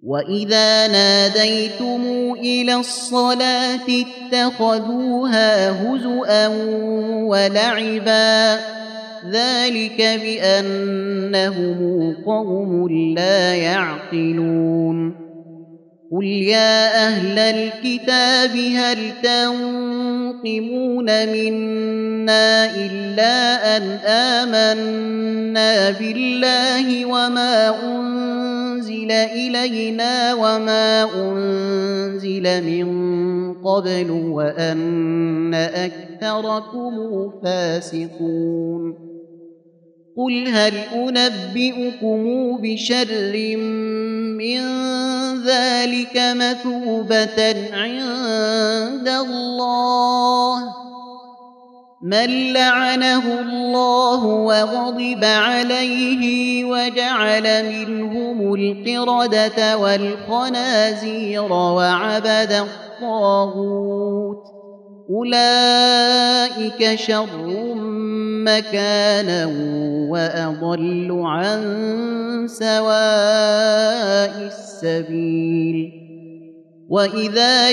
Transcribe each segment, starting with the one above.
وإذا ناديتم إلى الصلاة اتخذوها هزؤا ولعبا ذلك بأنهم قوم لا يعقلون قل يا أهل الكتاب هل تنقمون منا إلا أن آمنا بالله وما أنزل إلينا وما أنزل من قبل وأن أكثركم فاسقون قل هل أنبئكم بشر من ذلك مثوبة عند الله من لعنه الله وغضب عليه وجعل منهم القردة والخنازير وعبد الطاغوت أولئك شر مكانا وأضل عن سواء السبيل وإذا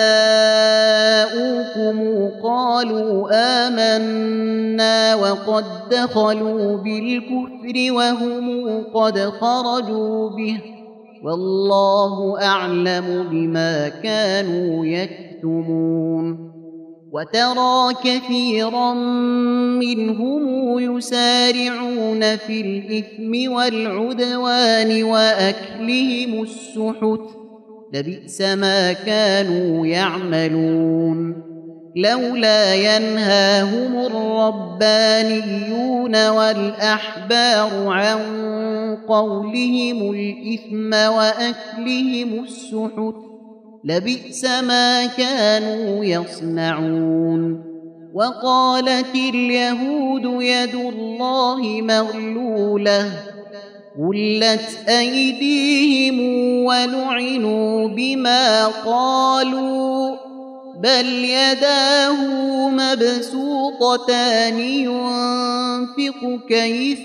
جاءوكم قالوا آمنا وقد دخلوا بالكفر وهم قد خرجوا به والله أعلم بما كانوا يكتمون وترى كثيرا منهم يسارعون في الإثم والعدوان وأكلهم السحت لبئس ما كانوا يعملون لولا ينهاهم الربانيون والأحبار عن قولهم الإثم وأكلهم السحت لبئس ما كانوا يصنعون وقالت اليهود يد الله مغلولة غلت أيديهم ولعنوا بما قالوا بل يداه مبسوطتان ينفق كيف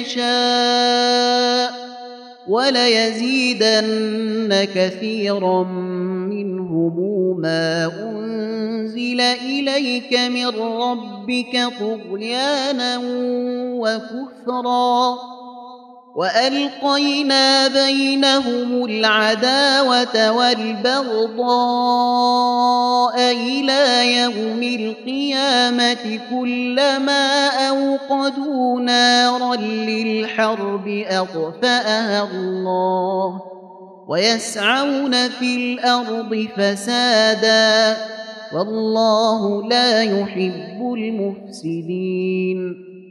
يشاء وليزيدن كثيرا منهم ما أنزل إليك من ربك طغيانا وكفرا وألقينا بينهم العداوة والبغضاء إلى يوم القيامة كلما أوقدوا نارا للحرب أطفأها الله ويسعون في الأرض فسادا والله لا يحب المفسدين